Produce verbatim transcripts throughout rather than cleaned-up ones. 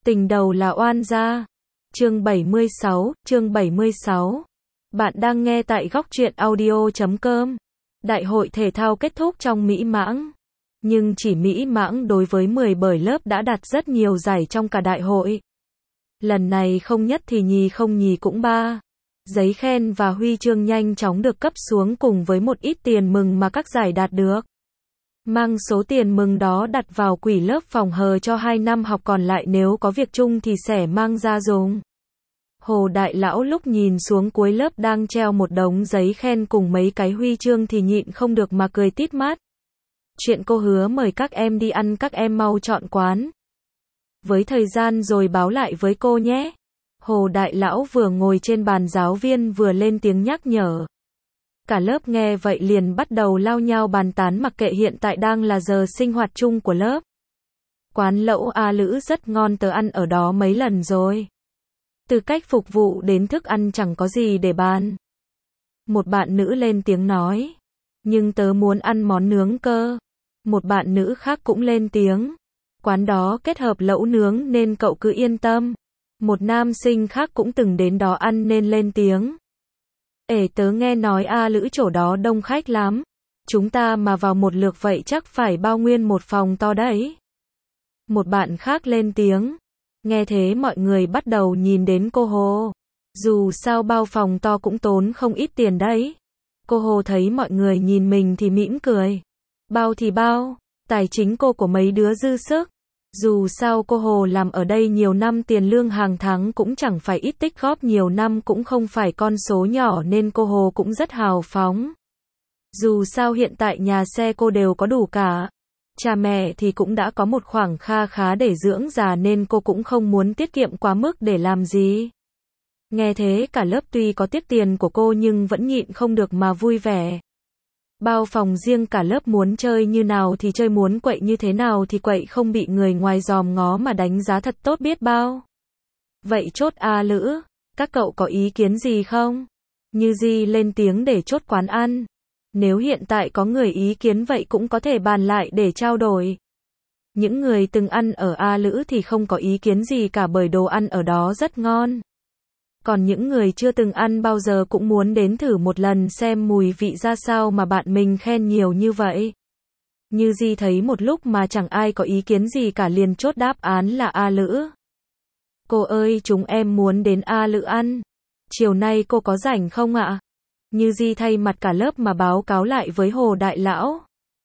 Tình đầu là oan gia. Chương bảy mươi sáu, chương bảy mươi sáu. Bạn đang nghe tại góc truyện audio chấm com. Đại hội thể thao kết thúc trong mỹ mãn. Nhưng chỉ mỹ mãn đối với mười bởi lớp đã đạt rất nhiều giải trong cả đại hội. Lần này không nhất thì nhì không nhì cũng ba. Giấy khen và huy chương nhanh chóng được cấp xuống cùng với một ít tiền mừng mà các giải đạt được. Mang số tiền mừng đó đặt vào quỹ lớp phòng hờ cho hai năm học còn lại nếu có việc chung thì sẽ mang ra dùng. Hồ Đại Lão lúc nhìn xuống cuối lớp đang treo một đống giấy khen cùng mấy cái huy chương thì nhịn không được mà cười tít mắt. Chuyện cô hứa mời các em đi ăn các em mau chọn quán. Với thời gian rồi báo lại với cô nhé. Hồ Đại Lão vừa ngồi trên bàn giáo viên vừa lên tiếng nhắc nhở. Cả lớp nghe vậy liền bắt đầu lao nhau bàn tán mặc kệ hiện tại đang là giờ sinh hoạt chung của lớp. Quán lẩu A Lữ rất ngon, tớ ăn ở đó mấy lần rồi. Từ cách phục vụ đến thức ăn chẳng có gì để bàn. Một bạn nữ lên tiếng nói. Nhưng tớ muốn ăn món nướng cơ. Một bạn nữ khác cũng lên tiếng. Quán đó kết hợp lẩu nướng nên cậu cứ yên tâm. Một nam sinh khác cũng từng đến đó ăn nên lên tiếng. Ể tớ nghe nói A Lữ chỗ đó đông khách lắm. Chúng ta mà vào một lượt vậy chắc phải bao nguyên một phòng to đấy. Một bạn khác lên tiếng. Nghe thế mọi người bắt đầu nhìn đến cô Hồ. Dù sao bao phòng to cũng tốn không ít tiền đấy. Cô Hồ thấy mọi người nhìn mình thì mỉm cười. Bao thì bao, tài chính cô của mấy đứa dư sức. Dù sao cô Hồ làm ở đây nhiều năm, tiền lương hàng tháng cũng chẳng phải ít, tích góp nhiều năm cũng không phải con số nhỏ nên cô Hồ cũng rất hào phóng. Dù sao hiện tại nhà xe cô đều có đủ cả. Cha mẹ thì cũng đã có một khoản kha khá để dưỡng già nên cô cũng không muốn tiết kiệm quá mức để làm gì. Nghe thế cả lớp tuy có tiếc tiền của cô nhưng vẫn nhịn không được mà vui vẻ. Bao phòng riêng, cả lớp muốn chơi như nào thì chơi, muốn quậy như thế nào thì quậy, không bị người ngoài dòm ngó mà đánh giá thật tốt biết bao. Vậy chốt A Lữ, các cậu có ý kiến gì không? Như Di lên tiếng để chốt quán ăn. Nếu hiện tại có người ý kiến vậy cũng có thể bàn lại để trao đổi. Những người từng ăn ở A Lữ thì không có ý kiến gì cả bởi đồ ăn ở đó rất ngon. Còn những người chưa từng ăn bao giờ cũng muốn đến thử một lần xem mùi vị ra sao mà bạn mình khen nhiều như vậy. Như Di thấy một lúc mà chẳng ai có ý kiến gì cả liền chốt đáp án là A Lữ. Cô ơi, chúng em muốn đến A Lữ ăn. Chiều nay cô có rảnh không ạ? Như Di thay mặt cả lớp mà báo cáo lại với Hồ Đại Lão.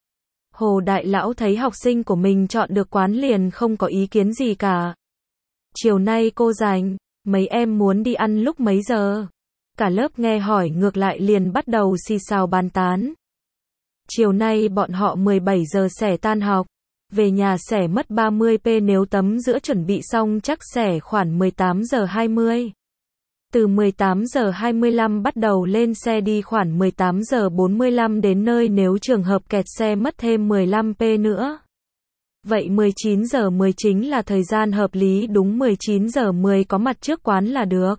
Hồ Đại Lão thấy học sinh của mình chọn được quán liền không có ý kiến gì cả. Chiều nay cô rảnh, mấy em muốn đi ăn lúc mấy giờ? Cả lớp nghe hỏi ngược lại liền bắt đầu xì xào bàn tán. Chiều nay bọn họ mười bảy giờ sẽ tan học. Về nhà sẽ mất ba mươi phút, nếu tắm rửa chuẩn bị xong chắc sẽ khoảng mười tám giờ hai mươi. Từ mười tám giờ hai mươi lăm bắt đầu lên xe đi khoảng mười tám giờ bốn mươi lăm đến nơi, nếu trường hợp kẹt xe mất thêm mười lăm phút nữa. Vậy mười chín giờ mười chính là thời gian hợp lý, đúng mười chín giờ mười có mặt trước quán là được.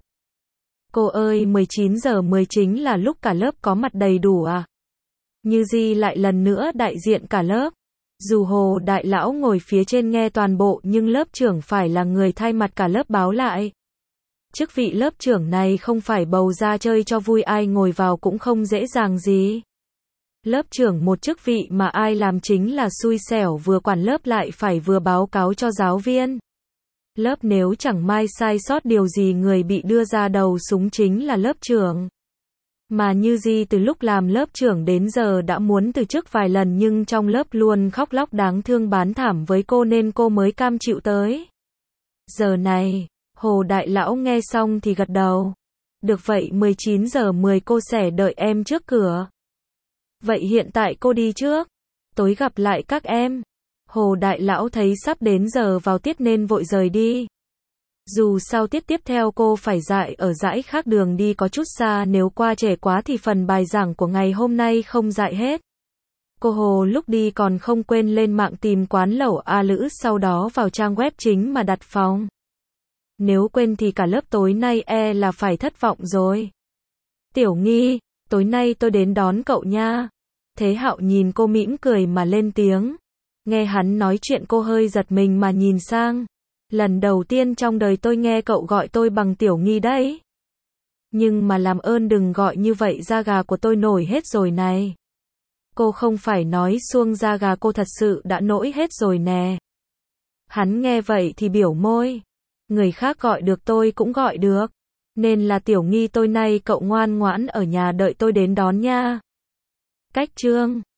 Cô ơi, mười chín giờ mười chính là lúc cả lớp có mặt đầy đủ à? Như Di lại lần nữa đại diện cả lớp. Dù Hồ Đại Lão ngồi phía trên nghe toàn bộ nhưng lớp trưởng phải là người thay mặt cả lớp báo lại. Chức vị lớp trưởng này không phải bầu ra chơi cho vui, ai ngồi vào cũng không dễ dàng gì. Lớp trưởng một chức vị mà ai làm chính là xui xẻo, vừa quản lớp lại phải vừa báo cáo cho giáo viên. Lớp nếu chẳng may sai sót điều gì, người bị đưa ra đầu súng chính là lớp trưởng. Mà Như Di từ lúc làm lớp trưởng đến giờ đã muốn từ chức vài lần nhưng trong lớp luôn khóc lóc đáng thương bán thảm với cô nên cô mới cam chịu tới. Giờ này, Hồ Đại Lão nghe xong thì gật đầu. Được vậy mười chín giờ mười cô sẽ đợi em trước cửa. Vậy hiện tại cô đi trước. Tối gặp lại các em. Hồ Đại Lão thấy sắp đến giờ vào tiết nên vội rời đi. Dù sao tiết tiếp theo cô phải dạy ở dãy khác, đường đi có chút xa, nếu qua trễ quá thì phần bài giảng của ngày hôm nay không dạy hết. Cô Hồ lúc đi còn không quên lên mạng tìm quán lẩu A Lữ, sau đó vào trang web chính mà đặt phòng. Nếu quên thì cả lớp tối nay e là phải thất vọng rồi. Tiểu Nghi, tối nay tôi đến đón cậu nha. Thế Hạo nhìn cô mỉm cười mà lên tiếng. Nghe hắn nói chuyện cô hơi giật mình mà nhìn sang. Lần đầu tiên trong đời tôi nghe cậu gọi tôi bằng Tiểu Nghi đấy. Nhưng mà làm ơn đừng gọi như vậy, da gà của tôi nổi hết rồi này. Cô không phải nói suông, da gà cô thật sự đã nổi hết rồi nè. Hắn nghe vậy thì biểu môi. Người khác gọi được tôi cũng gọi được. Nên là Tiểu Nghi tôi, nay cậu ngoan ngoãn ở nhà đợi tôi đến đón nha. Cách chương